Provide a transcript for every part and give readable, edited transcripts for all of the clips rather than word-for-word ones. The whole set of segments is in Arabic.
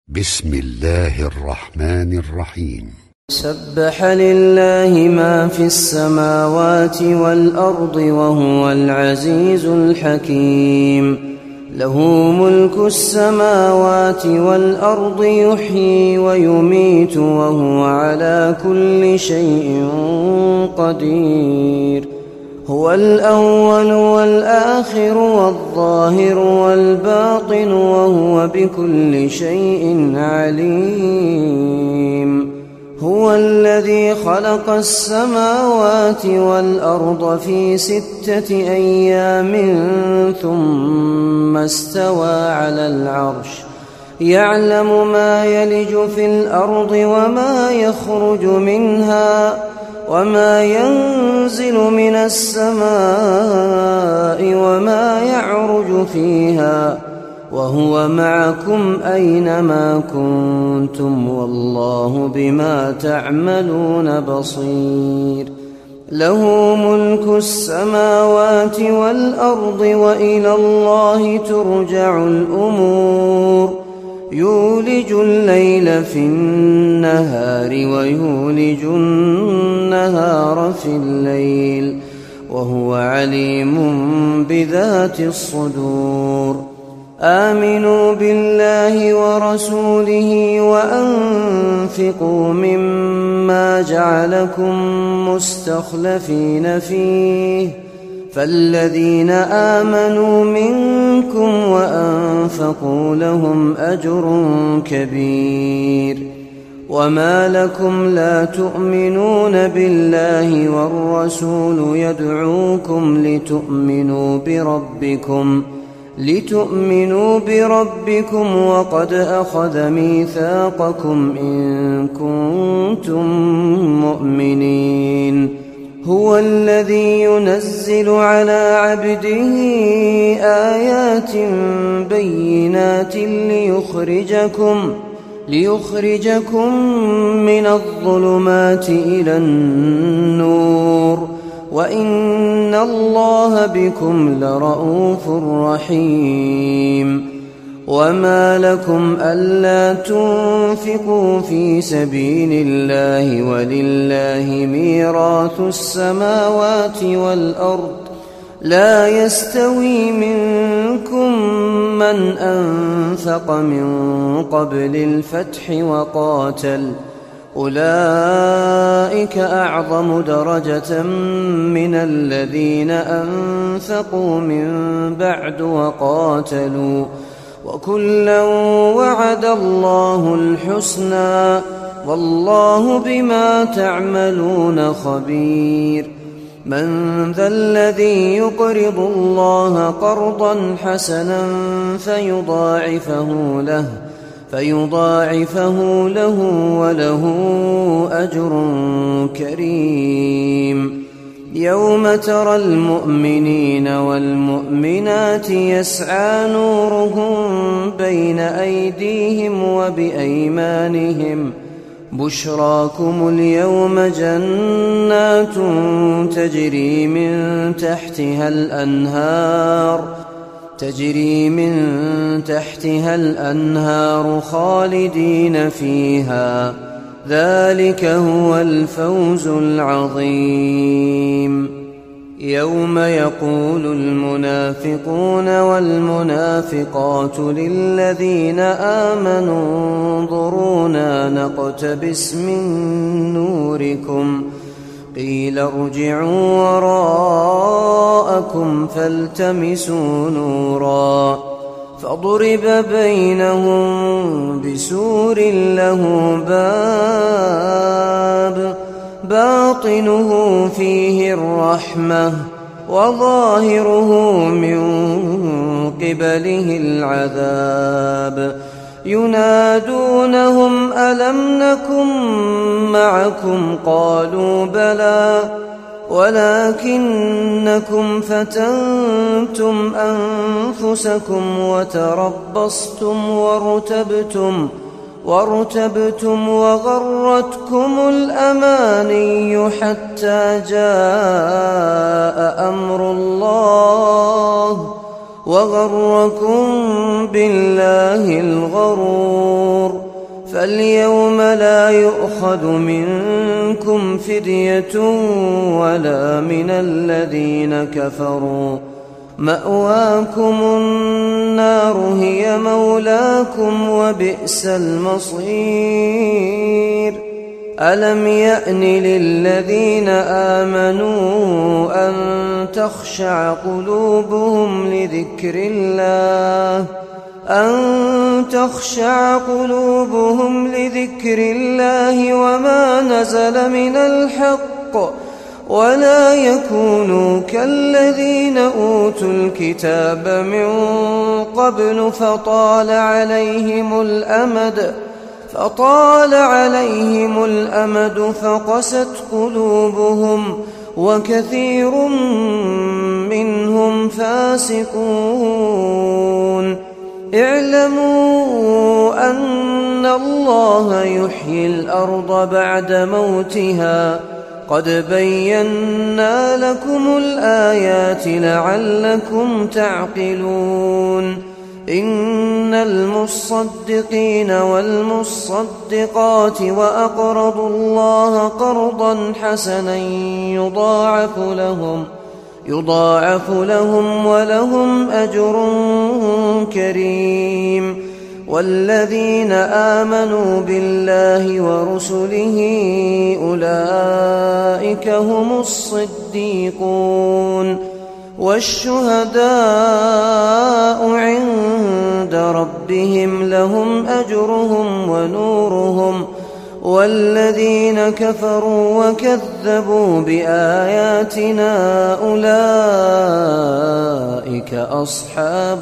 بسم الله الرحمن الرحيم. سبح لله ما في السماوات والأرض وهو العزيز الحكيم. له ملك السماوات والأرض يحيي ويميت وهو على كل شيء قدير. هو الأول والآخر والظاهر والباطن وهو بكل شيء عليم. هو الذي خلق السماوات والأرض في 6 أيام ثم استوى على العرش يعلم ما يلج في الأرض وما يخرج منها وما ينزل من السماء وما يعرج فيها وهو معكم أينما كنتم والله بما تعملون بصير. له ملك السماوات والأرض وإلى الله ترجع الأمور. يولج الليل في النهار ويولج النهار في الليل وهو عليم بذات الصدور. آمنوا بالله ورسوله وأنفقوا مما جعلكم مستخلفين فيه فالذين آمنوا منكم وأنفقوا لهم أجر كبير. وما لكم لا تؤمنون بالله والرسول يدعوكم لتؤمنوا بربكم وقد أخذ ميثاقكم إن كنتم مؤمنين. هو الذي ينزل على عبده آيات بينات ليخرجكم من الظلمات إلى النور وإن الله بكم لرءوف رحيم. وما لكم ألا تنفقوا في سبيل الله ولله ميراث السماوات والأرض لا يستوي منكم من أنفق من قبل الفتح وقاتل أولئك أعظم درجة من الذين أنفقوا من بعد وقاتلوا وكلا وعد الله الحسنى والله بما تعملون خبير. من ذا الذي يقرض الله قرضا حسنا فيضاعفه له وله أجر كريم. يوم ترى المؤمنين والمؤمنات يسعى نورهم بين أيديهم وبأيمانهم بشراكم اليوم جنات تجري من تحتها الأنهار خالدين فيها ذلك هو الفوز العظيم. يوم يقول المنافقون والمنافقات للذين آمنوا انظرونا نقتبس من نوركم قيل ارجعوا وراءكم فالتمسوا نورا فضرب بينهم بسور له باب باطنه فيه الرحمة وظاهره من قبله العذاب. ينادونهم ألم نكن معكم قالوا بلى ولكنكم فتنتم أنفسكم وتربصتم وارتبتم وغرتكم الأماني حتى جاء أمر الله وغركم بالله الغرور فاليوم لا يؤخذ منكم فدية ولا من الذين كفروا مأواكم النار هي مولاكم وبئس المصير ألم يأن للذين آمنوا أن تخشع قلوبهم لذكر الله وما نزل من الحق ولا يكونوا كالذين أوتوا الكتاب من قبل فطال عليهم الأمد فقست قلوبهم وكثير منهم فاسقون اعلموا أن الله يحيي الأرض بعد موتها قد بينا لكم الآيات لعلكم تعقلون إن المصدقين والمصدقات وأقرضوا الله قرضا حسنا يضاعف لهم ولهم أجر كريم والذين آمنوا بالله ورسله أولئك هم الصديقون والشهداء عند ربهم لهم أجرهم ونورهم والذين كفروا وكذبوا بآياتنا أولئك أصحاب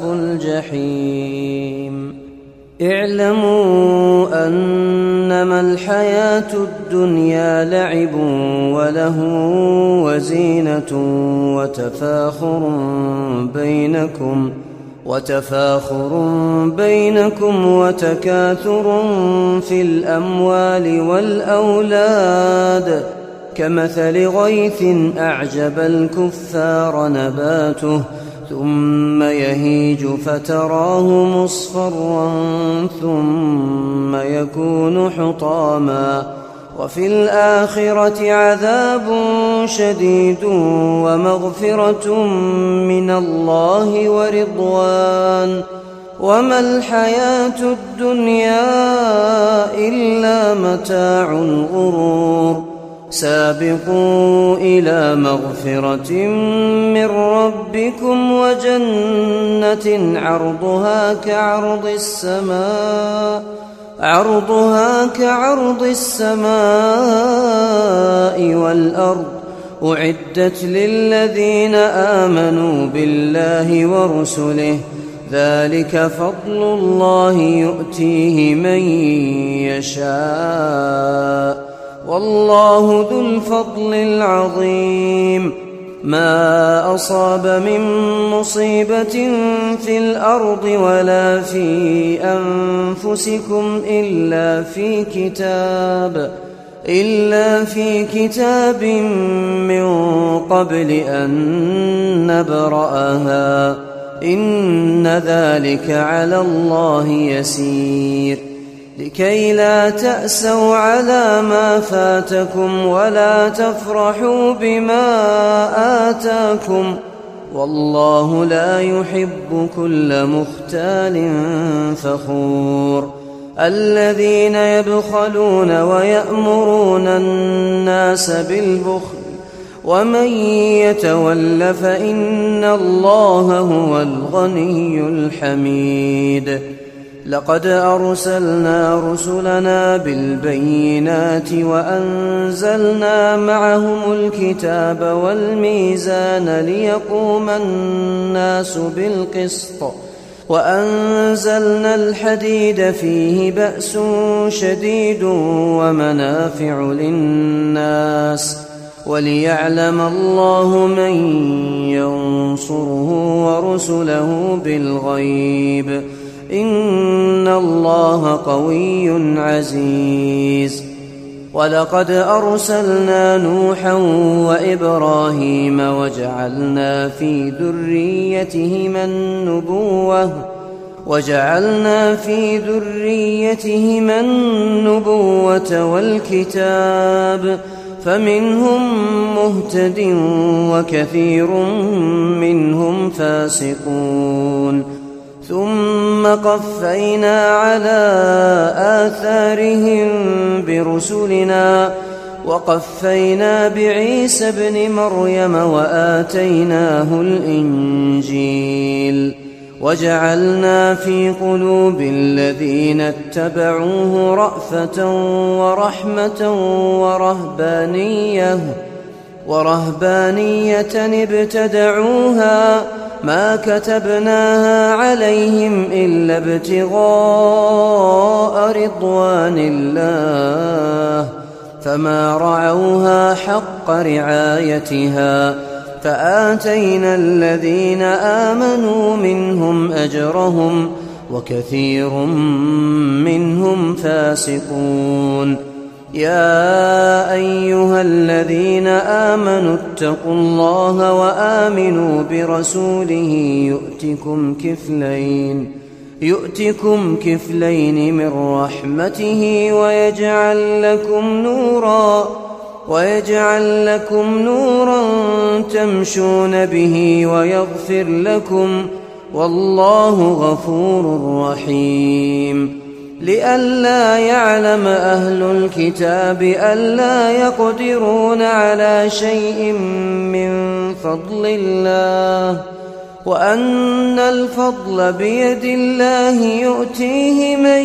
الجحيم اعلموا أنما الحياة الدنيا لعب ولهو وزينة وتفاخر بينكم وتكاثر في الأموال والأولاد كمثل غيث أعجب الكفار نباته ثم يهيج فتراه مصفرا ثم يكون حطاما وفي الآخرة عذاب شديد ومغفرة من الله ورضوان وما الحياة الدنيا إلا متاع الغرور سابقوا إلى مغفرة من ربكم وجنة عرضها كعرض السماء والأرض أعدت للذين آمنوا بالله ورسله ذلك فضل الله يؤتيه من يشاء والله ذو الفضل العظيم ما أصاب من مصيبة في الأرض ولا في أنفسكم إلا في كتاب من قبل أن نبرأها إن ذلك على الله يسير لكي لا تأسوا على ما فاتكم ولا تفرحوا بما آتاكم والله لا يحب كل مختال فخور الذين يبخلون ويأمرون الناس بالبخل ومن يتول فإن الله هو الغني الحميد لقد أرسلنا رسلنا بالبينات وأنزلنا معهم الكتاب والميزان ليقوم الناس بالقسط وأنزلنا الحديد فيه بأس شديد ومنافع للناس وليعلم الله من ينصره ورسله بالغيب إن الله قوي عزيز ولقد أرسلنا نوحا وإبراهيم وجعلنا في ذريتهما النبوة والكتاب، فمنهم مهتد وكثير منهم فاسقون. ثم قفينا على آثارهم برسلنا وقفينا بعيسى ابن مريم وآتيناه الإنجيل، وجعلنا في قلوب الذين اتبعوه رأفة ورحمة ورهبانية ابتدعوها ما كتبناها عليهم إلا ابتغاء رضوان الله، فما رعوها حق رعايتها، فآتينا الذين آمنوا منهم أجرهم وكثير منهم فاسقون. يا أيها الذين آمنوا اتقوا الله وآمنوا برسوله يؤتكم كفلين من رحمته ويجعل لكم نورا تمشون به ويغفر لكم، والله غفور رحيم. لئلا يعلم أهل الكتاب ألا يقدرون على شيء من فضل الله، وأن الفضل بيد الله يؤتيه من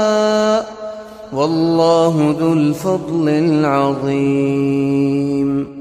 يشاء، والله ذو الفضل العظيم.